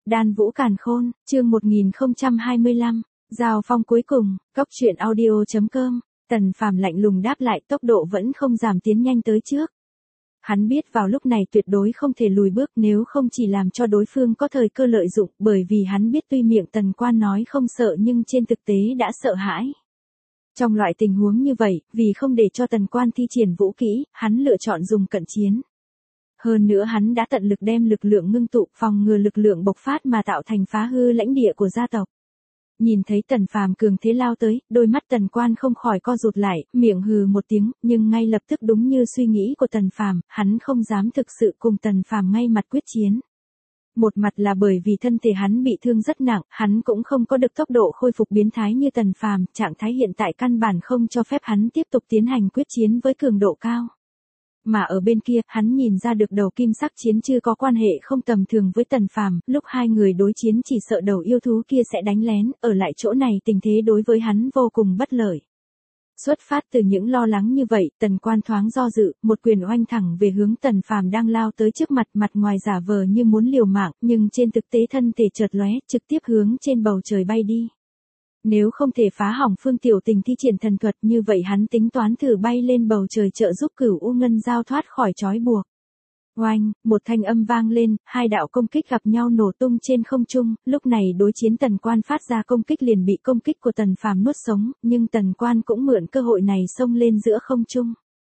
Đan Vũ Càn Khôn, chương 1025, giao phong cuối cùng, Cóc truyện audio.com, Tần Phàm lạnh lùng đáp lại, tốc độ vẫn không giảm, tiến nhanh tới trước. Hắn biết vào lúc này tuyệt đối không thể lùi bước, nếu không chỉ làm cho đối phương có thời cơ lợi dụng, bởi vì hắn biết tuy miệng Tần Quan nói không sợ nhưng trên thực tế đã sợ hãi. Trong loại tình huống như vậy, vì không để cho Tần Quan thi triển vũ kỹ, hắn lựa chọn dùng cận chiến. Hơn nữa hắn đã tận lực đem lực lượng ngưng tụ, phòng ngừa lực lượng bộc phát mà tạo thành phá hư lãnh địa của gia tộc. Nhìn thấy Tần Phàm cường thế lao tới, đôi mắt Tần Quan không khỏi co rụt lại, miệng hừ một tiếng, nhưng ngay lập tức đúng như suy nghĩ của Tần Phàm, hắn không dám thực sự cùng Tần Phàm ngay mặt quyết chiến. Một mặt là bởi vì thân thể hắn bị thương rất nặng, hắn cũng không có được tốc độ khôi phục biến thái như Tần Phàm, trạng thái hiện tại căn bản không cho phép hắn tiếp tục tiến hành quyết chiến với cường độ cao. Mà ở bên kia, hắn nhìn ra được đầu kim sắc chiến chưa có quan hệ không tầm thường với Tần Phàm, lúc hai người đối chiến chỉ sợ đầu yêu thú kia sẽ đánh lén, ở lại chỗ này tình thế đối với hắn vô cùng bất lợi. Xuất phát từ những lo lắng như vậy, Tần Quan thoáng do dự, một quyền oanh thẳng về hướng Tần Phàm đang lao tới trước mặt, mặt ngoài giả vờ như muốn liều mạng, nhưng trên thực tế thân thể chợt lóe, trực tiếp hướng trên bầu trời bay đi. Nếu không thể phá hỏng Phương Tiểu Tình thi triển thần thuật, như vậy hắn tính toán thử bay lên bầu trời trợ giúp Cửu U Ngân Dao thoát khỏi trói buộc. Oanh, một thanh âm vang lên, hai đạo công kích gặp nhau nổ tung trên không trung, lúc này đối chiến Tần Quan phát ra công kích liền bị công kích của Tần Phàm nuốt sống, nhưng Tần Quan cũng mượn cơ hội này xông lên giữa không trung.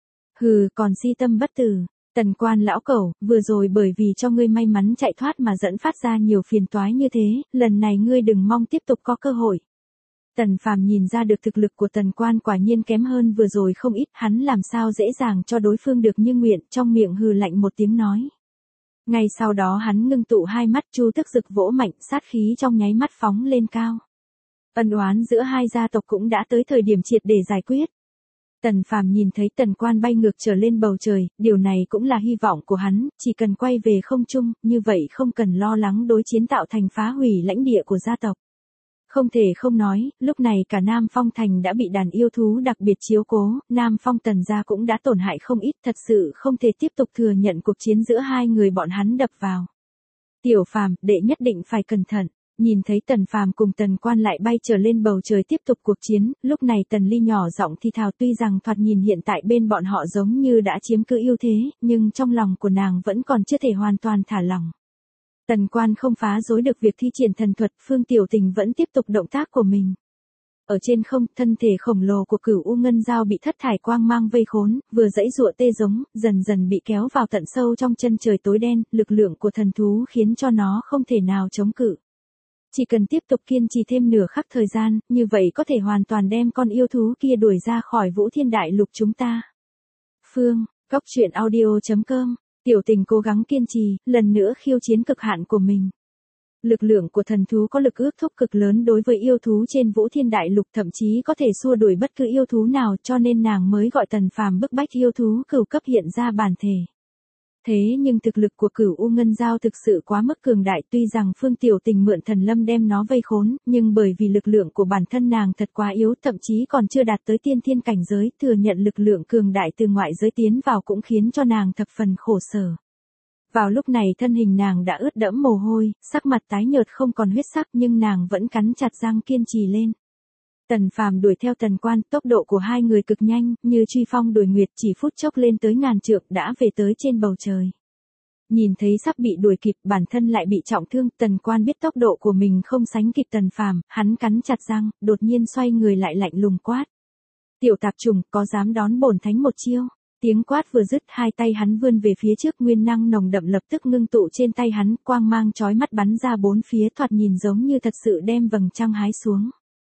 Hừ, còn si tâm bất tử. Tần Quan lão cẩu, vừa rồi bởi vì cho ngươi may mắn chạy thoát mà dẫn phát ra nhiều phiền toái như thế, lần này ngươi đừng mong tiếp tục có cơ hội. Tần Phàm nhìn ra được thực lực của Tần Quan quả nhiên kém hơn vừa rồi không ít, hắn làm sao dễ dàng cho đối phương được như nguyện, trong miệng hừ lạnh một tiếng nói. Ngay sau đó hắn ngưng tụ hai mắt, chu tức rực vỗ mạnh, sát khí trong nháy mắt phóng lên cao. Ân oán giữa hai gia tộc cũng đã tới thời điểm triệt để giải quyết. Tần Phàm nhìn thấy Tần Quan bay ngược trở lên bầu trời, điều này cũng là hy vọng của hắn, chỉ cần quay về không trung, như vậy không cần lo lắng đối chiến tạo thành phá hủy lãnh địa của gia tộc. Không thể không nói, lúc này cả Nam Phong Thành đã bị đàn yêu thú đặc biệt chiếu cố, Nam Phong Tần gia cũng đã tổn hại không ít, thật sự không thể tiếp tục thừa nhận cuộc chiến giữa hai người bọn hắn đập vào. Tiểu Phàm, đệ nhất định phải cẩn thận. Nhìn thấy Tần Phàm cùng Tần Quan lại bay trở lên bầu trời tiếp tục cuộc chiến, lúc này Tần Ly nhỏ giọng thì thào, tuy rằng thoạt nhìn hiện tại bên bọn họ giống như đã chiếm cứ ưu thế, nhưng trong lòng của nàng vẫn còn chưa thể hoàn toàn thả lỏng. Tần Quan không phá rối được việc thi triển thần thuật, Phương Tiểu Tình vẫn tiếp tục động tác của mình. Ở trên không, thân thể khổng lồ của Cửu U Ngân Dao bị thất thải quang mang vây khốn, vừa giãy giụa tê giống, dần dần bị kéo vào tận sâu trong chân trời tối đen, lực lượng của thần thú khiến cho nó không thể nào chống cự. Chỉ cần tiếp tục kiên trì thêm nửa khắc thời gian, như vậy có thể hoàn toàn đem con yêu thú kia đuổi ra khỏi Vũ Thiên Đại Lục chúng ta. Phương, Cóc truyện audio.com. Tiểu Tình cố gắng kiên trì, lần nữa khiêu chiến cực hạn của mình. Lực lượng của thần thú có lực ước thúc cực lớn đối với yêu thú trên Vũ Thiên Đại Lục, thậm chí có thể xua đuổi bất cứ yêu thú nào, cho nên nàng mới gọi Tần Phàm bức bách yêu thú cửu cấp hiện ra bản thể. Thế nhưng thực lực của Cửu U Ngân Dao thực sự quá mức cường đại, tuy rằng Phương Tiểu Tình mượn thần lâm đem nó vây khốn, nhưng bởi vì lực lượng của bản thân nàng thật quá yếu, thậm chí còn chưa đạt tới tiên thiên cảnh giới, thừa nhận lực lượng cường đại từ ngoại giới tiến vào cũng khiến cho nàng thập phần khổ sở. Vào lúc này thân hình nàng đã ướt đẫm mồ hôi, sắc mặt tái nhợt không còn huyết sắc, nhưng nàng vẫn cắn chặt răng kiên trì lên. Tần Phàm đuổi theo Tần Quan, tốc độ của hai người cực nhanh, như truy phong đuổi nguyệt, chỉ phút chốc lên tới ngàn trượng đã về tới trên bầu trời. Nhìn thấy sắp bị đuổi kịp, bản thân lại bị trọng thương, Tần Quan biết tốc độ của mình không sánh kịp Tần Phàm, hắn cắn chặt răng, đột nhiên xoay người lại lạnh lùng quát. Tiểu tạp trùng, có dám đón bổn thánh một chiêu? Tiếng quát vừa dứt, hai tay hắn vươn về phía trước, nguyên năng nồng đậm lập tức ngưng tụ trên tay hắn, quang mang chói mắt bắn ra bốn phía, thoạt nhìn giống như thật sự đem vầng trăng hái xuống.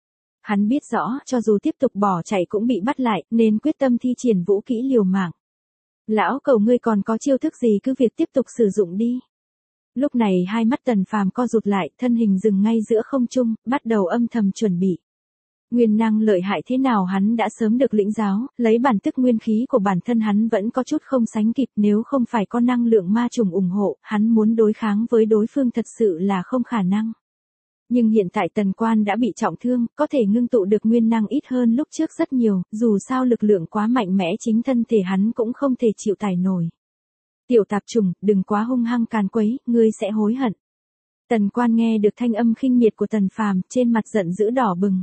Hắn biết rõ, cho dù tiếp tục bỏ chạy cũng bị bắt lại, nên quyết tâm thi triển vũ kỹ liều mạng. Lão cẩu, ngươi còn có chiêu thức gì cứ việc tiếp tục sử dụng đi. Lúc này hai mắt Tần Phàm co rụt lại, thân hình dừng ngay giữa không trung, bắt đầu âm thầm chuẩn bị. Nguyên năng lợi hại thế nào hắn đã sớm được lĩnh giáo, lấy bản tức nguyên khí của bản thân hắn vẫn có chút không sánh kịp, nếu không phải có năng lượng ma trùng ủng hộ, hắn muốn đối kháng với đối phương thật sự là không khả năng. Nhưng hiện tại Tần Quan đã bị trọng thương, có thể ngưng tụ được nguyên năng ít hơn lúc trước rất nhiều, dù sao lực lượng quá mạnh mẽ chính thân thể hắn cũng không thể chịu tải nổi. Tiểu tạp trùng, đừng quá hung hăng càn quấy, ngươi sẽ hối hận. Tần Quan nghe được thanh âm khinh miệt của Tần Phàm, trên mặt giận dữ đỏ bừng.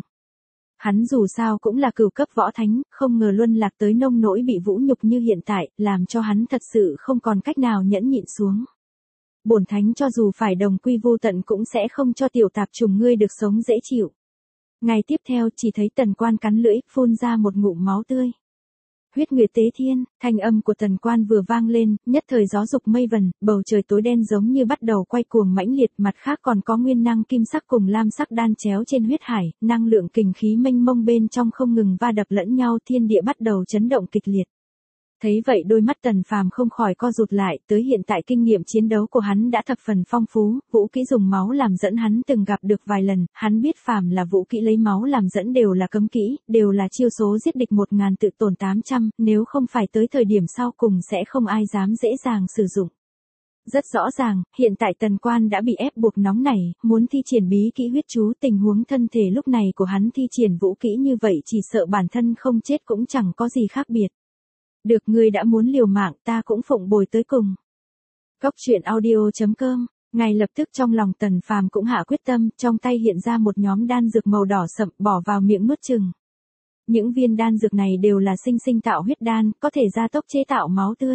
Hắn dù sao cũng là cửu cấp võ thánh, không ngờ luân lạc tới nông nỗi bị vũ nhục như hiện tại, làm cho hắn thật sự không còn cách nào nhẫn nhịn xuống. Bổn thánh cho dù phải đồng quy vô tận cũng sẽ không cho tiểu tạp trùng ngươi được sống dễ chịu. Ngày tiếp theo chỉ thấy Tần Quan cắn lưỡi, phun ra một ngụm máu tươi. Huyết nguyệt tế thiên, thanh âm của Tần Quan vừa vang lên, nhất thời gió dục mây vần, bầu trời tối đen giống như bắt đầu quay cuồng mãnh liệt, mặt khác còn có nguyên năng kim sắc cùng lam sắc đan chéo trên huyết hải, năng lượng kình khí mênh mông bên trong không ngừng va đập lẫn nhau, thiên địa bắt đầu chấn động kịch liệt. Thấy vậy đôi mắt Tần Phàm không khỏi co rụt lại, tới hiện tại kinh nghiệm chiến đấu của hắn đã thập phần phong phú, vũ kỹ dùng máu làm dẫn hắn từng gặp được vài lần, hắn biết phàm là vũ kỹ lấy máu làm dẫn đều là cấm kỹ, đều là chiêu số giết địch 1000 tự tổn 800, nếu không phải tới thời điểm sau cùng sẽ không ai dám dễ dàng sử dụng. Rất rõ ràng, hiện tại Tần Quan đã bị ép buộc nóng nảy, muốn thi triển bí kỹ huyết chú, tình huống thân thể lúc này của hắn thi triển vũ kỹ như vậy chỉ sợ bản thân không chết cũng chẳng có gì khác biệt. Được, ngươi đã muốn liều mạng, ta cũng phụng bồi tới cùng. Góc truyện audio.com. Ngay lập tức trong lòng Tần Phàm cũng hạ quyết tâm, trong tay hiện ra một nhóm đan dược màu đỏ sậm, bỏ vào miệng nuốt chừng. Những viên đan dược này đều là sinh sinh tạo huyết đan, có thể gia tốc chế tạo máu tươi.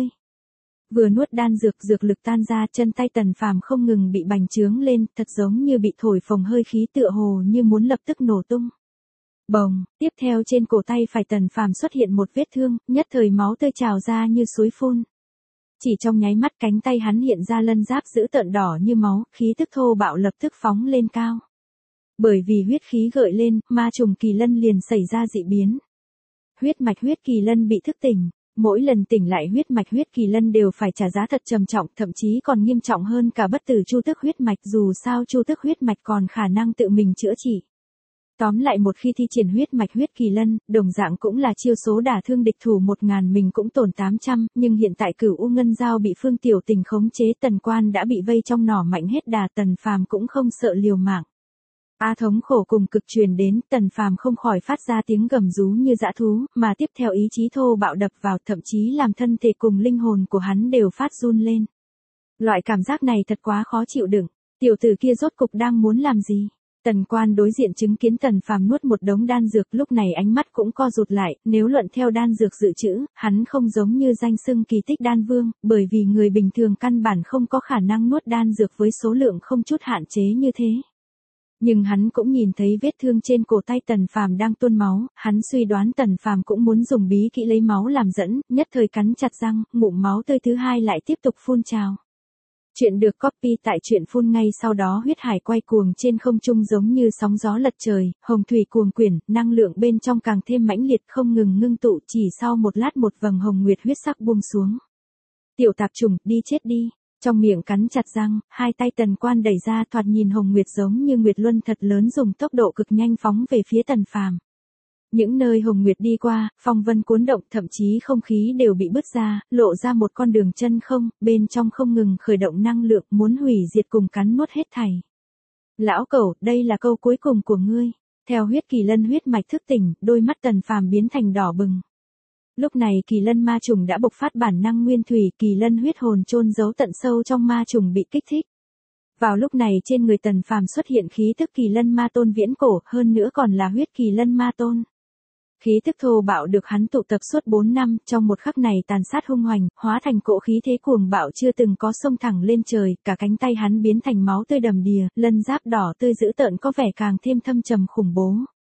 Vừa nuốt đan dược, dược lực tan ra, chân tay Tần Phàm không ngừng bị bành trướng lên, thật giống như bị thổi phồng hơi khí, tựa hồ như muốn lập tức nổ tung. Bồng, tiếp theo trên cổ tay phải Tần Phàm xuất hiện một vết thương, nhất thời máu tươi trào ra như suối phun. Chỉ trong nháy mắt cánh tay hắn hiện ra lân giáp dữ tợn đỏ như máu, khí tức thô bạo lập tức phóng lên cao. Bởi vì huyết khí gợi lên, ma trùng kỳ lân liền xảy ra dị biến. Huyết mạch huyết kỳ lân bị thức tỉnh, mỗi lần tỉnh lại huyết mạch huyết kỳ lân đều phải trả giá thật trầm trọng, thậm chí còn nghiêm trọng hơn cả bất tử chu tước huyết mạch, dù sao chu tước huyết mạch còn khả năng tự mình chữa trị. Tóm lại một khi thi triển huyết mạch huyết kỳ lân, đồng dạng cũng là chiêu số đả thương địch thủ 1000 mình cũng tổn 800, nhưng hiện tại Cửu U Ngân Dao bị Phương Tiểu Tình khống chế, Tần Quan đã bị vây trong nỏ mạnh hết đà, Tần Phàm cũng không sợ liều mạng. Thống khổ cùng cực truyền đến, Tần Phàm không khỏi phát ra tiếng gầm rú như dã thú, mà tiếp theo ý chí thô bạo đập vào, thậm chí làm thân thể cùng linh hồn của hắn đều phát run lên. Loại cảm giác này thật quá khó chịu đựng, tiểu tử kia rốt cục đang muốn làm gì? Tần Quan đối diện chứng kiến Tần Phàm nuốt một đống đan dược, lúc này ánh mắt cũng co rụt lại, nếu luận theo đan dược dự trữ, hắn không giống như danh xưng kỳ tích đan vương, bởi vì người bình thường căn bản không có khả năng nuốt đan dược với số lượng không chút hạn chế như thế. Nhưng hắn cũng nhìn thấy vết thương trên cổ tay Tần Phàm đang tuôn máu, hắn suy đoán Tần Phàm cũng muốn dùng bí kỹ lấy máu làm dẫn, nhất thời cắn chặt răng, ngụm máu tươi thứ hai lại tiếp tục phun trào. Chuyện được copy tại truyện phun ngay sau đó huyết hải quay cuồng trên không trung giống như sóng gió lật trời, hồng thủy cuồng quyển, năng lượng bên trong càng thêm mãnh liệt không ngừng ngưng tụ, chỉ sau một lát một vầng hồng nguyệt huyết sắc buông xuống. Tiểu tạp trùng, đi chết đi. Trong miệng cắn chặt răng, hai tay Tần Quan đẩy ra, thoạt nhìn hồng nguyệt giống như nguyệt luân thật lớn dùng tốc độ cực nhanh phóng về phía Tần Phàm. Những nơi hồng nguyệt đi qua, phong vân cuốn động, thậm chí không khí đều bị bứt ra, lộ ra một con đường chân không, bên trong không ngừng khởi động năng lượng, muốn hủy diệt cùng cắn nuốt hết thảy. Lão cẩu, đây là câu cuối cùng của ngươi. Theo huyết kỳ lân huyết mạch thức tỉnh, đôi mắt Tần Phàm biến thành đỏ bừng. Lúc này kỳ lân ma trùng đã bộc phát bản năng nguyên thủy, kỳ lân huyết hồn chôn giấu tận sâu trong ma trùng bị kích thích. Vào lúc này trên người Tần Phàm xuất hiện khí tức kỳ lân ma tôn viễn cổ, hơn nữa còn là huyết kỳ lân ma tôn. Khí tức thô bạo được hắn tụ tập suốt 4 năm, trong một khắc này tàn sát hung hoành, hóa thành cỗ khí thế cuồng bạo chưa từng có, xông thẳng lên trời, cả cánh tay hắn biến thành máu tươi đầm đìa, lân giáp đỏ tươi dữ tợn có vẻ càng thêm thâm trầm khủng bố.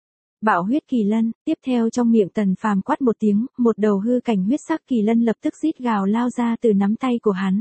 Bạo huyết kỳ lân, tiếp theo trong miệng Tần Phàm quát một tiếng, một đầu hư cảnh huyết sắc kỳ lân lập tức rít gào lao ra từ nắm tay của hắn.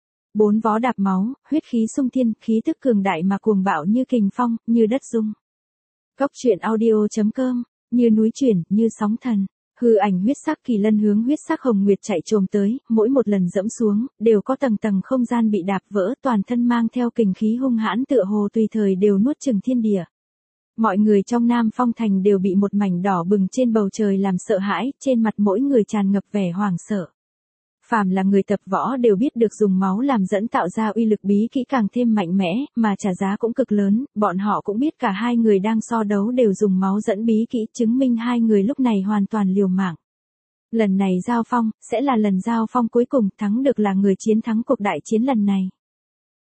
4 vó đạp máu, huyết khí xung thiên, khí tức cường đại mà cuồng bạo như kình phong, như đất rung. Góc truyện audio.com. Như núi chuyển, như sóng thần, hư ảnh huyết sắc kỳ lân hướng huyết sắc hồng nguyệt chạy trồm tới, mỗi một lần dẫm xuống, đều có tầng tầng không gian bị đạp vỡ, toàn thân mang theo kình khí hung hãn tựa hồ tùy thời đều nuốt chửng thiên địa. Mọi người trong Nam Phong Thành đều bị một mảnh đỏ bừng trên bầu trời làm sợ hãi, trên mặt mỗi người tràn ngập vẻ hoảng sợ. Phàm là người tập võ đều biết được dùng máu làm dẫn tạo ra uy lực bí kỹ càng thêm mạnh mẽ, mà trả giá cũng cực lớn, bọn họ cũng biết cả hai người đang so đấu đều dùng máu dẫn bí kỹ, chứng minh hai người lúc này hoàn toàn liều mạng. Lần này giao phong, sẽ là lần giao phong cuối cùng, thắng được là người chiến thắng cuộc đại chiến lần này.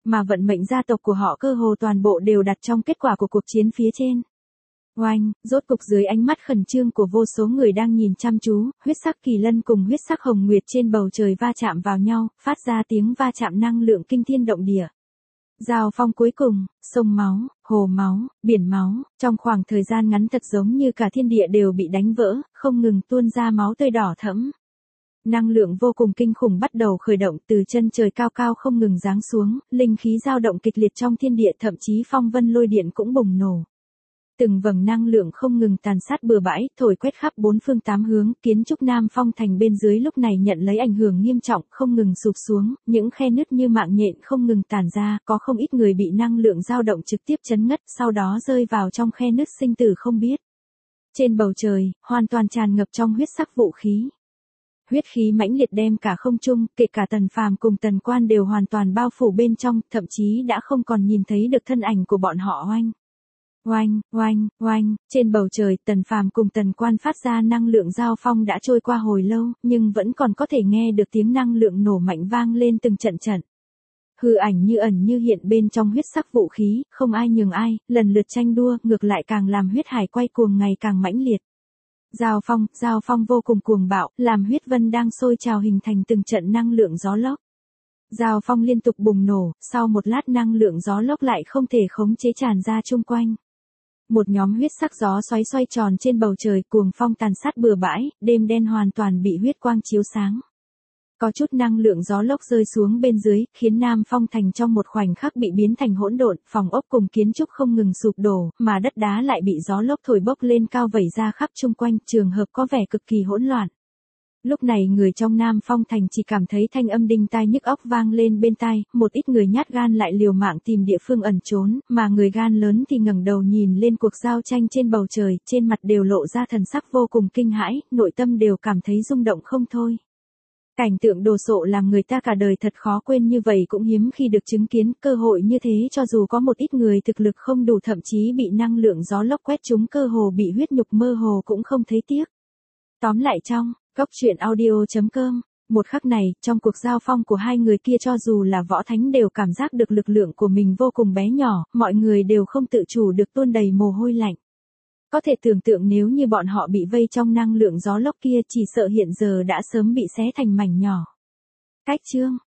mà vận mệnh gia tộc của họ cơ hồ toàn bộ đều đặt trong kết quả của cuộc chiến phía trên. Oanh, rốt cục dưới ánh mắt khẩn trương của vô số người đang nhìn chăm chú, huyết sắc kỳ lân cùng huyết sắc hồng nguyệt trên bầu trời va chạm vào nhau, phát ra tiếng va chạm năng lượng kinh thiên động địa. Giao phong cuối cùng, sông máu, hồ máu, biển máu, trong khoảng thời gian ngắn thật giống như cả thiên địa đều bị đánh vỡ, không ngừng tuôn ra máu tươi đỏ thẫm. Năng lượng vô cùng kinh khủng bắt đầu khởi động từ chân trời cao cao không ngừng giáng xuống, linh khí dao động kịch liệt trong thiên địa, thậm chí phong vân lôi điện cũng bùng nổ. Từng vầng năng lượng không ngừng tàn sát bừa bãi, thổi quét khắp bốn phương tám hướng, kiến trúc Nam Phong thành bên dưới lúc này nhận lấy ảnh hưởng nghiêm trọng, không ngừng sụp xuống, những khe nứt như mạng nhện không ngừng tàn ra, có không ít người bị năng lượng dao động trực tiếp chấn ngất, sau đó rơi vào trong khe nứt sinh tử không biết. Trên bầu trời, hoàn toàn tràn ngập trong huyết sắc vũ khí. Huyết khí mãnh liệt đem cả không trung, kể cả Tần Phàm cùng Tần Quan đều hoàn toàn bao phủ bên trong, thậm chí đã không còn nhìn thấy được thân ảnh của bọn họ. Oanh. Oanh, oanh, oanh, trên bầu trời Tần Phàm cùng Tần Quan phát ra năng lượng giao phong đã trôi qua hồi lâu, nhưng vẫn còn có thể nghe được tiếng năng lượng nổ mạnh vang lên từng trận trận. Hư ảnh như ẩn như hiện bên trong huyết sắc vũ khí, không ai nhường ai, lần lượt tranh đua, ngược lại càng làm huyết hải quay cuồng ngày càng mãnh liệt. Giao phong vô cùng cuồng bạo, làm huyết vân đang sôi trào hình thành từng trận năng lượng gió lốc. Giao phong liên tục bùng nổ, sau một lát năng lượng gió lốc lại không thể khống chế tràn ra chung quanh. Một nhóm huyết sắc gió xoay tròn trên bầu trời, cuồng phong tàn sát bừa bãi, đêm đen hoàn toàn bị huyết quang chiếu sáng. Có chút năng lượng gió lốc rơi xuống bên dưới, khiến Nam Phong thành trong một khoảnh khắc bị biến thành hỗn độn, phòng ốc cùng kiến trúc không ngừng sụp đổ, mà đất đá lại bị gió lốc thổi bốc lên cao vẩy ra khắp chung quanh, trường hợp có vẻ cực kỳ hỗn loạn. Lúc này người trong Nam Phong thành chỉ cảm thấy thanh âm đinh tai nhức óc vang lên bên tai, một ít người nhát gan lại liều mạng tìm địa phương ẩn trốn, mà người gan lớn thì ngẩng đầu nhìn lên cuộc giao tranh trên bầu trời, trên mặt đều lộ ra thần sắc vô cùng kinh hãi, nội tâm đều cảm thấy rung động không thôi. Cảnh tượng đồ sộ làm người ta cả đời thật khó quên, như vậy cũng hiếm khi được chứng kiến, cơ hội như thế cho dù có một ít người thực lực không đủ thậm chí bị năng lượng gió lốc quét trúng cơ hồ bị huyết nhục mơ hồ cũng không thấy tiếc. Tóm lại trong Góc truyện audio.com, một khắc này, trong cuộc giao phong của hai người kia cho dù là võ thánh đều cảm giác được lực lượng của mình vô cùng bé nhỏ, mọi người đều không tự chủ được tuôn đầy mồ hôi lạnh. Có thể tưởng tượng nếu như bọn họ bị vây trong năng lượng gió lốc kia chỉ sợ hiện giờ đã sớm bị xé thành mảnh nhỏ. Cách chương